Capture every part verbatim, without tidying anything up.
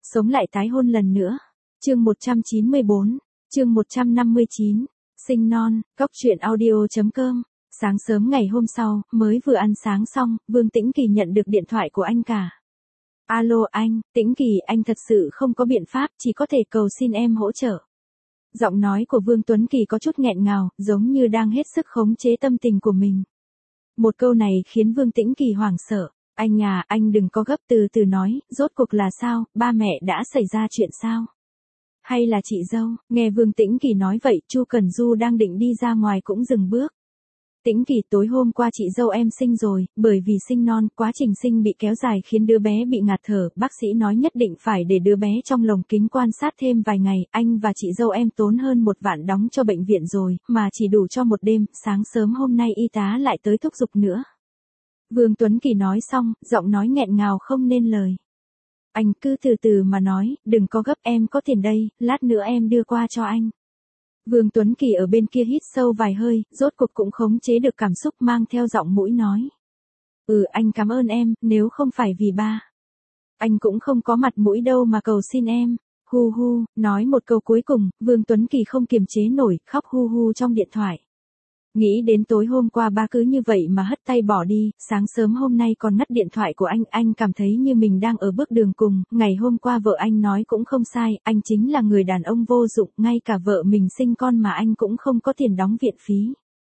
Sống lại tái hôn lần nữa. Chương một trăm chín mươi bốn, chương một trăm năm mươi chín, sinh non, cóc truyện audio chấm com. Sáng sớm ngày hôm sau, mới vừa ăn sáng xong, Vương Tĩnh Kỳ nhận được điện thoại của anh cả. Alo anh, Tĩnh Kỳ, anh thật sự không có biện pháp, chỉ có thể cầu xin em hỗ trợ. Giọng nói của Vương Tuấn Kỳ có chút nghẹn ngào, giống như đang hết sức khống chế tâm tình của mình. Một câu này khiến Vương Tĩnh Kỳ hoảng sợ. Anh à, anh đừng có gấp, từ từ nói, rốt cuộc là sao, ba mẹ đã xảy ra chuyện sao? Hay là chị dâu? Nghe Vương Tĩnh Kỳ nói vậy, Chu Cần Du đang định đi ra ngoài cũng dừng bước. Tĩnh Kỳ, tối hôm qua chị dâu em sinh rồi, bởi vì sinh non, quá trình sinh bị kéo dài khiến đứa bé bị ngạt thở, bác sĩ nói nhất định phải để đứa bé trong lồng kính quan sát thêm vài ngày, anh và chị dâu em tốn hơn một vạn đóng cho bệnh viện rồi, mà chỉ đủ cho một đêm, sáng sớm hôm nay y tá lại tới thúc giục nữa. Vương Tuấn Kỳ nói xong, giọng nói nghẹn ngào không nên lời. Anh cứ từ từ mà nói, đừng có gấp, em có tiền đây, lát nữa em đưa qua cho anh. Vương Tuấn Kỳ ở bên kia hít sâu vài hơi, rốt cuộc cũng khống chế được cảm xúc mang theo giọng mũi nói. Ừ, anh cảm ơn em, nếu không phải vì ba. Anh cũng không có mặt mũi đâu mà cầu xin em. Hu hu, nói một câu cuối cùng, Vương Tuấn Kỳ không kiềm chế nổi, khóc hu hu trong điện thoại. Nghĩ đến tối hôm qua ba cứ như vậy mà hất tay bỏ đi, sáng sớm hôm nay còn ngắt điện thoại của anh, anh cảm thấy như mình đang ở bước đường cùng, ngày hôm qua vợ anh nói cũng không sai, anh chính là người đàn ông vô dụng, ngay cả vợ mình sinh con mà anh cũng không có tiền đóng viện phí.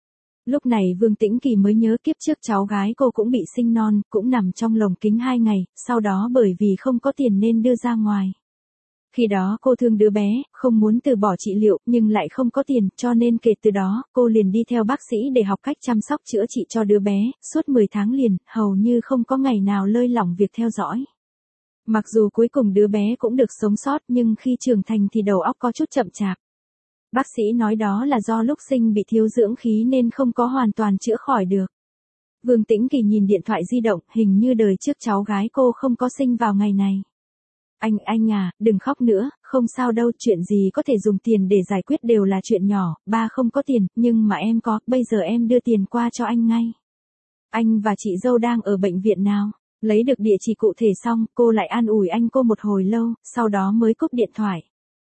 Lúc này Vương Tĩnh Kỳ mới nhớ kiếp trước cháu gái cô cũng bị sinh non, cũng nằm trong lồng kính hai ngày, sau đó bởi vì không có tiền nên đưa ra ngoài. Khi đó cô thương đứa bé, không muốn từ bỏ trị liệu, nhưng lại không có tiền, cho nên kể từ đó, cô liền đi theo bác sĩ để học cách chăm sóc chữa trị cho đứa bé, suốt mười tháng liền, hầu như không có ngày nào lơi lỏng việc theo dõi. Mặc dù cuối cùng đứa bé cũng được sống sót, nhưng khi trưởng thành thì đầu óc có chút chậm chạp. Bác sĩ nói đó là do lúc sinh bị thiếu dưỡng khí nên không có hoàn toàn chữa khỏi được. Vương Tĩnh Kỳ nhìn điện thoại di động, hình như đời trước cháu gái cô không có sinh vào ngày này. Anh, anh à, đừng khóc nữa, không sao đâu, chuyện gì có thể dùng tiền để giải quyết đều là chuyện nhỏ, ba không có tiền, nhưng mà em có, bây giờ em đưa tiền qua cho anh ngay. Anh và chị dâu đang ở bệnh viện nào? Lấy được địa chỉ cụ thể xong, cô lại an ủi anh cô một hồi lâu, sau đó mới cúp điện thoại.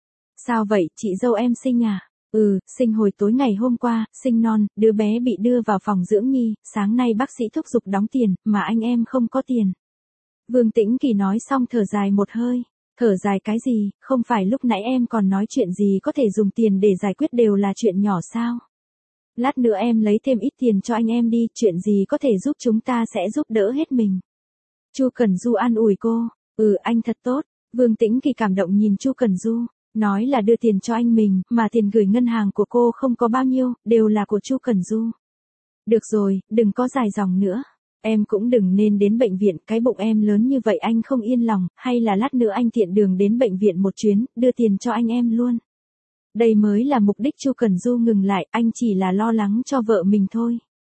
Sao vậy, chị dâu em sinh à? Ừ, sinh hồi tối ngày hôm qua, sinh non, đứa bé bị đưa vào phòng dưỡng nhi, sáng nay bác sĩ thúc giục đóng tiền, mà anh em không có tiền. Vương Tĩnh Kỳ nói xong thở dài một hơi. Thở dài cái gì, không phải lúc nãy em còn nói chuyện gì có thể dùng tiền để giải quyết đều là chuyện nhỏ sao? Lát nữa em lấy thêm ít tiền cho anh em đi, chuyện gì có thể giúp chúng ta sẽ giúp đỡ hết mình. Chu Cần Du an ủi cô, ừ anh thật tốt. Vương Tĩnh Kỳ cảm động nhìn Chu Cần Du, nói là đưa tiền cho anh mình, mà tiền gửi ngân hàng của cô không có bao nhiêu, đều là của Chu Cần Du. Được rồi, đừng có dài dòng nữa. Em cũng đừng nên đến bệnh viện, cái bụng em lớn như vậy anh không yên lòng, hay là lát nữa anh tiện đường đến bệnh viện một chuyến, đưa tiền cho anh em luôn. Đây mới là mục đích. Chu Cần Du ngừng lại, anh chỉ là lo lắng cho vợ mình thôi.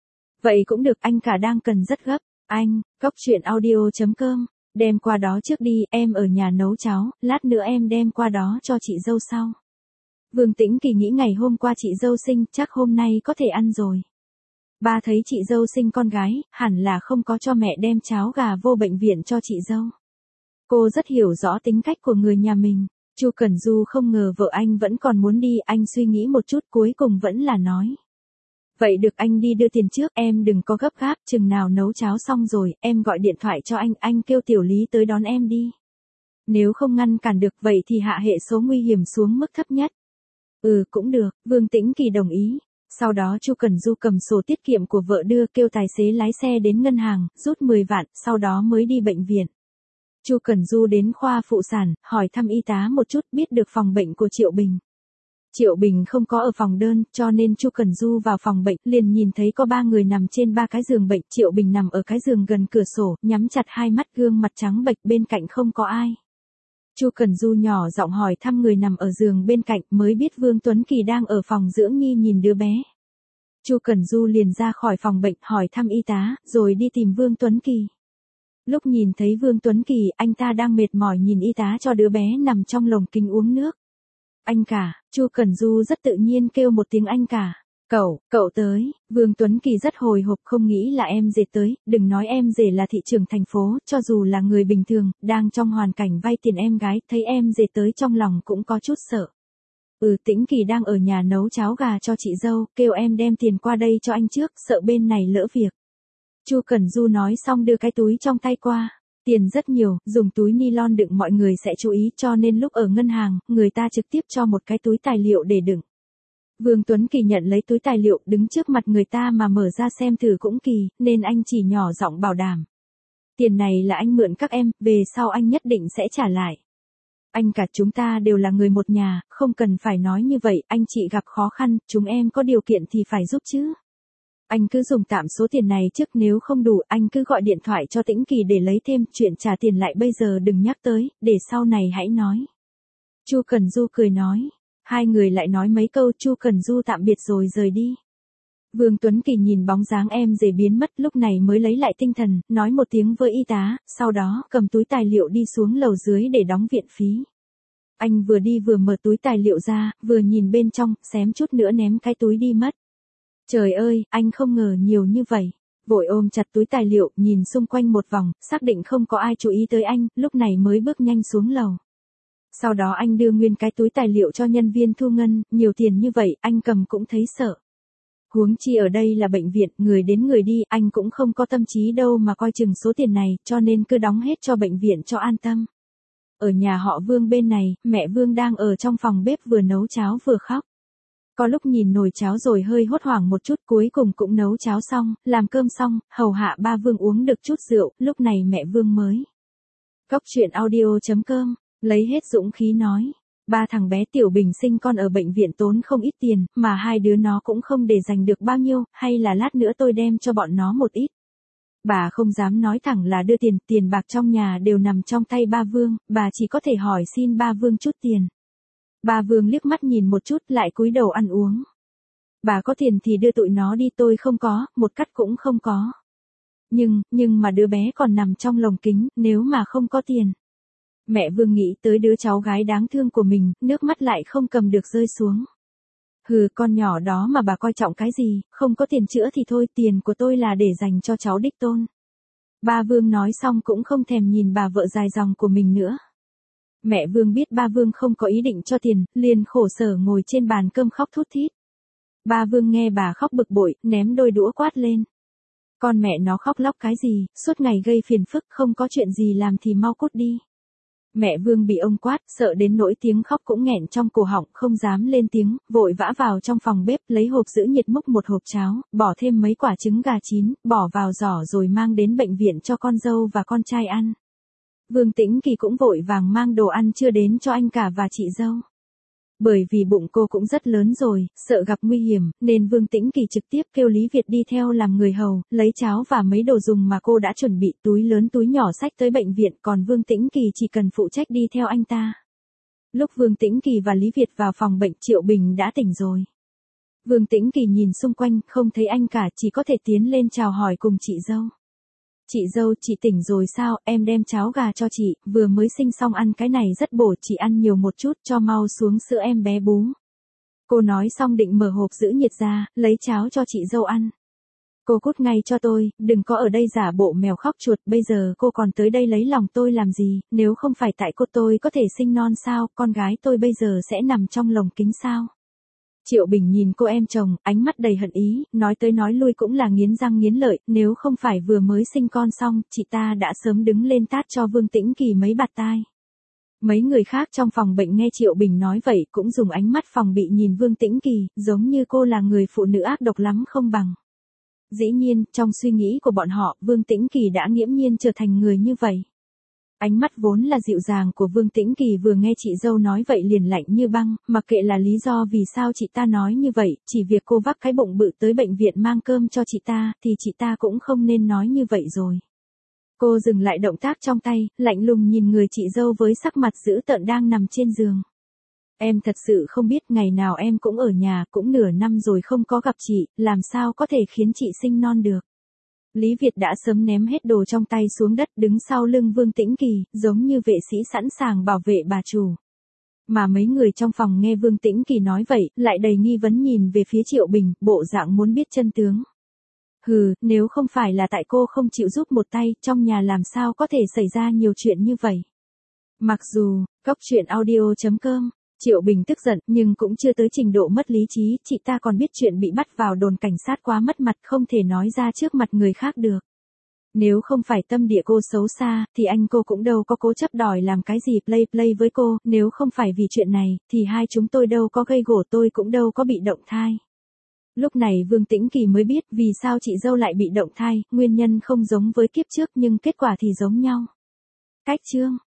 Vậy cũng được, anh cả đang cần rất gấp. Anh, cóc truyện audio chấm com, đem qua đó trước đi, em ở nhà nấu cháo, lát nữa em đem qua đó cho chị dâu sau. Vương Tĩnh Kỳ nghĩ ngày hôm qua chị dâu sinh, chắc hôm nay có thể ăn rồi. Ba thấy chị dâu sinh con gái, hẳn là không có cho mẹ đem cháo gà vô bệnh viện cho chị dâu. Cô rất hiểu rõ tính cách của người nhà mình. Chu Cần Du không ngờ vợ anh vẫn còn muốn đi, anh suy nghĩ một chút cuối cùng vẫn là nói. Vậy được, anh đi đưa tiền trước, em đừng có gấp gáp, chừng nào nấu cháo xong rồi, em gọi điện thoại cho anh, anh kêu Tiểu Lý tới đón em đi. Nếu không ngăn cản được vậy thì hạ hệ số nguy hiểm xuống mức thấp nhất. Ừ cũng được, Vương Tĩnh Kỳ đồng ý. Sau đó Chu Cần Du cầm sổ tiết kiệm của vợ đưa, kêu tài xế lái xe đến ngân hàng, rút mười vạn, sau đó mới đi bệnh viện. Chu Cần Du đến khoa phụ sản, hỏi thăm y tá một chút, biết được phòng bệnh của Triệu Bình. Triệu Bình không có ở phòng đơn, cho nên Chu Cần Du vào phòng bệnh, liền nhìn thấy có ba người nằm trên ba cái giường bệnh, Triệu Bình nằm ở cái giường gần cửa sổ, nhắm chặt hai mắt, gương mặt trắng bệch, bên cạnh không có ai. Chu Cần Du nhỏ giọng hỏi thăm người nằm ở giường bên cạnh, mới biết Vương Tuấn Kỳ đang ở phòng dưỡng nhi nhìn đứa bé. Chu Cần Du liền ra khỏi phòng bệnh, hỏi thăm y tá, rồi đi tìm Vương Tuấn Kỳ. Lúc nhìn thấy Vương Tuấn Kỳ, anh ta đang mệt mỏi nhìn y tá cho đứa bé nằm trong lồng kính uống nước. Anh cả, Chu Cần Du rất tự nhiên kêu một tiếng anh cả. Cậu, cậu tới, Vương Tuấn Kỳ rất hồi hộp không nghĩ là em rể tới, đừng nói em rể là thị trưởng thành phố, cho dù là người bình thường, đang trong hoàn cảnh vay tiền em gái, thấy em rể tới trong lòng cũng có chút sợ. Ừ, Tĩnh Kỳ đang ở nhà nấu cháo gà cho chị dâu, kêu em đem tiền qua đây cho anh trước, sợ bên này lỡ việc. Chu Cẩn Du nói xong đưa cái túi trong tay qua. Tiền rất nhiều, dùng túi nylon đựng mọi người sẽ chú ý, cho nên lúc ở ngân hàng, người ta trực tiếp cho một cái túi tài liệu để đựng. Vương Tuấn Kỳ nhận lấy túi tài liệu, đứng trước mặt người ta mà mở ra xem thử cũng kỳ, nên anh chỉ nhỏ giọng bảo đảm. Tiền này là anh mượn các em, về sau anh nhất định sẽ trả lại. Anh cả chúng ta đều là người một nhà, không cần phải nói như vậy, anh chị gặp khó khăn, chúng em có điều kiện thì phải giúp chứ. Anh cứ dùng tạm số tiền này trước, nếu không đủ anh cứ gọi điện thoại cho Tĩnh Kỳ để lấy thêm, chuyện trả tiền lại bây giờ đừng nhắc tới, để sau này hãy nói. Chu Cẩn Du cười nói. Hai người lại nói mấy câu, Chu Cẩn Du tạm biệt rồi rời đi. Vương Tuấn Kỳ nhìn bóng dáng em rể biến mất, lúc này mới lấy lại tinh thần, nói một tiếng với y tá, sau đó cầm túi tài liệu đi xuống lầu dưới để đóng viện phí. Anh vừa đi vừa mở túi tài liệu ra, vừa nhìn bên trong, xém chút nữa ném cái túi đi mất. Trời ơi, anh không ngờ nhiều như vậy. Vội ôm chặt túi tài liệu, nhìn xung quanh một vòng, xác định không có ai chú ý tới anh, lúc này mới bước nhanh xuống lầu. Sau đó anh đưa nguyên cái túi tài liệu cho nhân viên thu ngân, nhiều tiền như vậy, anh cầm cũng thấy sợ. Huống chi ở đây là bệnh viện, người đến người đi, anh cũng không có tâm trí đâu mà coi chừng số tiền này, cho nên cứ đóng hết cho bệnh viện cho an tâm. Ở nhà họ Vương bên này, mẹ Vương đang ở trong phòng bếp vừa nấu cháo vừa khóc. Có lúc nhìn nồi cháo rồi hơi hốt hoảng một chút, cuối cùng cũng nấu cháo xong, làm cơm xong, hầu hạ ba Vương uống được chút rượu, lúc này mẹ Vương mới. Cóc truyện audio chấm com, lấy hết dũng khí nói. Ba thằng bé Tiểu Bình sinh con ở bệnh viện tốn không ít tiền, mà hai đứa nó cũng không để dành được bao nhiêu, hay là lát nữa tôi đem cho bọn nó một ít. Bà không dám nói thẳng là đưa tiền, tiền bạc trong nhà đều nằm trong tay ba Vương, bà chỉ có thể hỏi xin ba Vương chút tiền. Ba Vương liếc mắt nhìn một chút lại cúi đầu ăn uống. Bà có tiền thì đưa tụi nó đi, tôi không có, một cắt cũng không có. Nhưng, nhưng mà đứa bé còn nằm trong lồng kính, nếu mà không có tiền. Mẹ Vương nghĩ tới đứa cháu gái đáng thương của mình, nước mắt lại không cầm được rơi xuống. Hừ, con nhỏ đó mà bà coi trọng cái gì, không có tiền chữa thì thôi, tiền của tôi là để dành cho cháu đích tôn. Ba Vương nói xong cũng không thèm nhìn bà vợ dài dòng của mình nữa. Mẹ Vương biết ba Vương không có ý định cho tiền, liền khổ sở ngồi trên bàn cơm khóc thút thít. Ba Vương nghe bà khóc bực bội, ném đôi đũa quát lên. Con mẹ nó khóc lóc cái gì, suốt ngày gây phiền phức, không có chuyện gì làm thì mau cút đi. Mẹ Vương bị ông quát, sợ đến nỗi tiếng khóc cũng nghẹn trong cổ họng, không dám lên tiếng, vội vã vào trong phòng bếp, lấy hộp giữ nhiệt múc một hộp cháo, bỏ thêm mấy quả trứng gà chín, bỏ vào giỏ rồi mang đến bệnh viện cho con dâu và con trai ăn. Vương Tĩnh Kỳ cũng vội vàng mang đồ ăn chưa đến cho anh cả và chị dâu. Bởi vì bụng cô cũng rất lớn rồi, sợ gặp nguy hiểm, nên Vương Tĩnh Kỳ trực tiếp kêu Lý Việt đi theo làm người hầu, lấy cháo và mấy đồ dùng mà cô đã chuẩn bị, túi lớn túi nhỏ xách tới bệnh viện, còn Vương Tĩnh Kỳ chỉ cần phụ trách đi theo anh ta. Lúc Vương Tĩnh Kỳ và Lý Việt vào phòng bệnh, Triệu Bình đã tỉnh rồi. Vương Tĩnh Kỳ nhìn xung quanh, không thấy anh cả, chỉ có thể tiến lên chào hỏi cùng chị dâu. Chị dâu, chị tỉnh rồi sao, em đem cháo gà cho chị, vừa mới sinh xong ăn cái này rất bổ, chị ăn nhiều một chút, cho mau xuống sữa em bé bú. Cô nói xong định mở hộp giữ nhiệt ra, lấy cháo cho chị dâu ăn. Cô cút ngay cho tôi, đừng có ở đây giả bộ mèo khóc chuột, bây giờ cô còn tới đây lấy lòng tôi làm gì, nếu không phải tại cô tôi có thể sinh non sao, con gái tôi bây giờ sẽ nằm trong lồng kính sao. Triệu Bình nhìn cô em chồng, ánh mắt đầy hận ý, nói tới nói lui cũng là nghiến răng nghiến lợi, nếu không phải vừa mới sinh con xong, chị ta đã sớm đứng lên tát cho Vương Tĩnh Kỳ mấy bạt tai. Mấy người khác trong phòng bệnh nghe Triệu Bình nói vậy cũng dùng ánh mắt phòng bị nhìn Vương Tĩnh Kỳ, giống như cô là người phụ nữ ác độc lắm không bằng. Dĩ nhiên, trong suy nghĩ của bọn họ, Vương Tĩnh Kỳ đã nghiễm nhiên trở thành người như vậy. Ánh mắt vốn là dịu dàng của Vương Tĩnh Kỳ vừa nghe chị dâu nói vậy liền lạnh như băng, mặc kệ là lý do vì sao chị ta nói như vậy, chỉ việc cô vác cái bụng bự tới bệnh viện mang cơm cho chị ta, thì chị ta cũng không nên nói như vậy rồi. Cô dừng lại động tác trong tay, lạnh lùng nhìn người chị dâu với sắc mặt dữ tợn đang nằm trên giường. Em thật sự không biết, ngày nào em cũng ở nhà, cũng nửa năm rồi không có gặp chị, làm sao có thể khiến chị sinh non được. Lý Việt đã sớm ném hết đồ trong tay xuống đất, đứng sau lưng Vương Tĩnh Kỳ, giống như vệ sĩ sẵn sàng bảo vệ bà chủ. Mà mấy người trong phòng nghe Vương Tĩnh Kỳ nói vậy, lại đầy nghi vấn nhìn về phía Triệu Bình, bộ dạng muốn biết chân tướng. Hừ, nếu không phải là tại cô không chịu giúp một tay, trong nhà làm sao có thể xảy ra nhiều chuyện như vậy. Mặc dù, cóc truyện audio chấm com, Triệu Bình tức giận, nhưng cũng chưa tới trình độ mất lý trí, chị ta còn biết chuyện bị bắt vào đồn cảnh sát quá mất mặt không thể nói ra trước mặt người khác được. Nếu không phải tâm địa cô xấu xa, thì anh cô cũng đâu có cố chấp đòi làm cái gì play play với cô, nếu không phải vì chuyện này, thì hai chúng tôi đâu có gây gổ tôi cũng đâu có bị động thai. Lúc này Vương Tĩnh Kỳ mới biết vì sao chị dâu lại bị động thai, nguyên nhân không giống với kiếp trước nhưng kết quả thì giống nhau. Cách chương